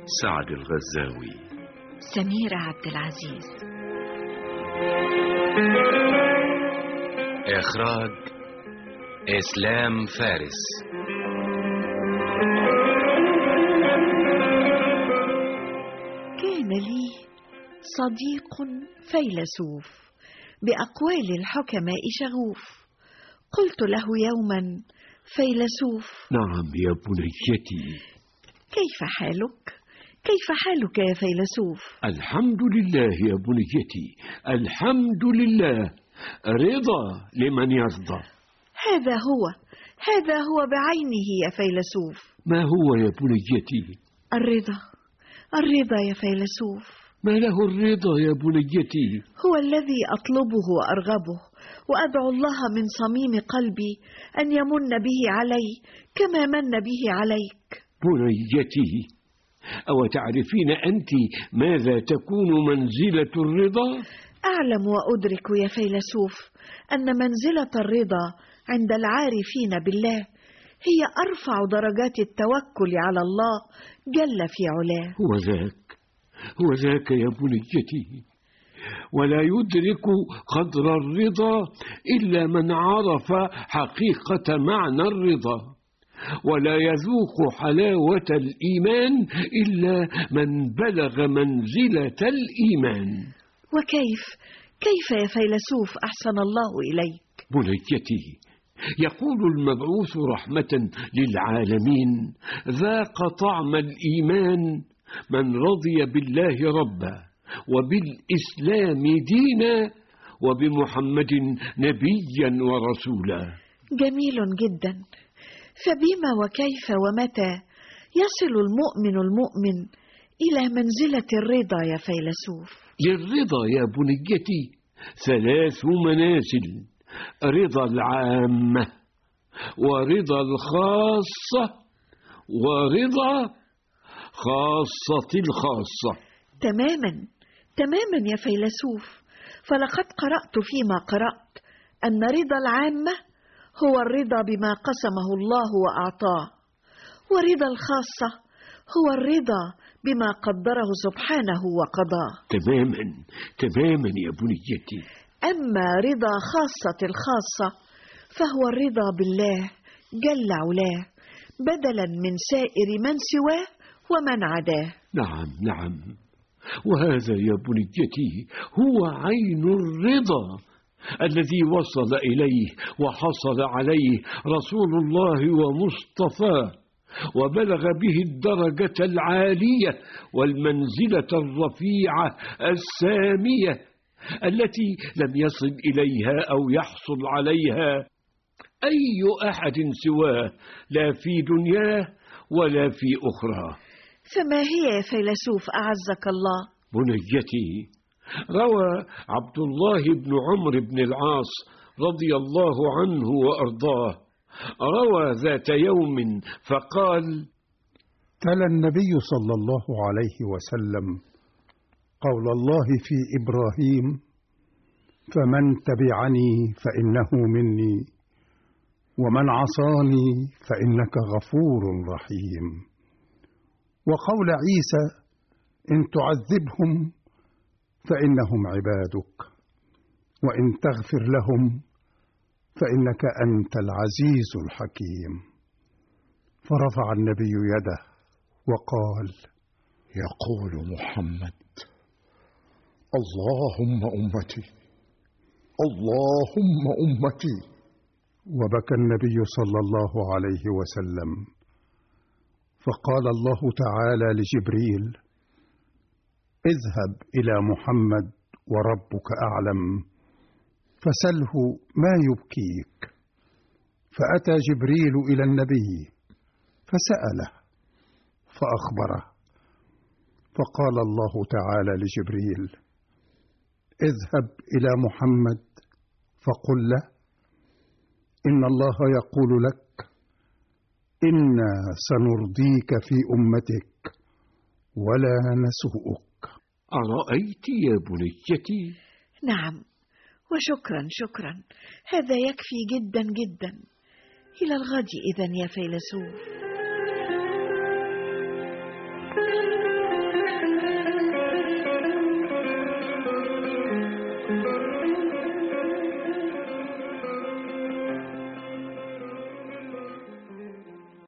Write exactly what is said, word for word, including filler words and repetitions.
سعد الغزاوي. سميرة عبد العزيز. إخراج إسلام فارس. كان لي صديق فيلسوف بأقوال الحكماء شغوف. قلت له يوما: فيلسوف. نعم يا بنيتي. كيف حالك؟ كيف حالك يا فيلسوف؟ الحمد لله يا بنيتي، الحمد لله. رضا لمن يرضى. هذا هو هذا هو بعينه يا فيلسوف. ما هو يا بنيتي؟ الرضا الرضا يا فيلسوف. ما له الرضا يا بنيتي؟ هو الذي أطلبه وأرغبه، وأدعو الله من صميم قلبي أن يمن به علي كما من به عليك. بنيتي، أو تعرفين أنت ماذا تكون منزلة الرضا؟ أعلم وأدرك يا فيلسوف أن منزلة الرضا عند العارفين بالله هي أرفع درجات التوكل على الله جل في علاه. هو ذاك هو ذاك يا بنيتي، ولا يدرك قدر الرضا إلا من عرف حقيقة معنى الرضا، ولا يذوق حلاوة الإيمان إلا من بلغ منزلة الإيمان. وكيف كيف يا فيلسوف أحسن الله إليك؟ بنيتي، يقول المبعوث رحمة للعالمين: ذاق طعم الإيمان من رضي بالله ربا، وبالإسلام دينا، وبمحمد نبيا ورسولا. جميل جدا. فبما وكيف ومتى يصل المؤمن المؤمن إلى منزلة الرضا يا فيلسوف؟ للرضا يا بنيتي ثلاث منازل: رضا العامة، ورضا الخاصة، ورضا خاصة الخاصة. تماما تماما يا فيلسوف. فلقد قرأت فيما قرأت أن رضا العامة هو الرضا بما قسمه الله وأعطاه، ورضا الخاصة هو الرضا بما قدره سبحانه وقضاه. تماما تماما يا بنيتي. أما رضا خاصة الخاصة فهو الرضا بالله جل علاه بدلا من سائر من سواه ومن عداه. نعم نعم، وهذا يا بنيتي هو عين الرضا الذي وصل إليه وحصل عليه رسول الله ومصطفاه، وبلغ به الدرجة العالية والمنزلة الرفيعة السامية التي لم يصل إليها أو يحصل عليها أي أحد سواه، لا في دنياه ولا في أخرى. فما هي يا فيلسوف أعزك الله؟ بنيتي، روى عبد الله بن عمرو بن العاص رضي الله عنه وأرضاه، روى ذات يوم فقال: تلا النبي صلى الله عليه وسلم قول الله في إبراهيم: فمن تبعني فإنه مني، ومن عصاني فإنك غفور رحيم. وقول عيسى: إن تعذبهم فإنهم عبادك، وإن تغفر لهم فإنك أنت العزيز الحكيم. فرفع النبي يده وقال: يقول محمد: اللهم أمتي، اللهم أمتي. وبكى النبي صلى الله عليه وسلم، فقال الله تعالى لجبريل: اذهب إلى محمد وربك أعلم، فسله ما يبكيك. فأتى جبريل إلى النبي فسأله فأخبره، فقال الله تعالى لجبريل: اذهب إلى محمد فقل له: إن الله يقول لك: إنا سنرضيك في أمتك ولا نسوءك. أرأيت يا بنيتي؟ نعم، وشكرا شكرا، هذا يكفي جدا جدا. إلى الغد إذن يا فيلسوف.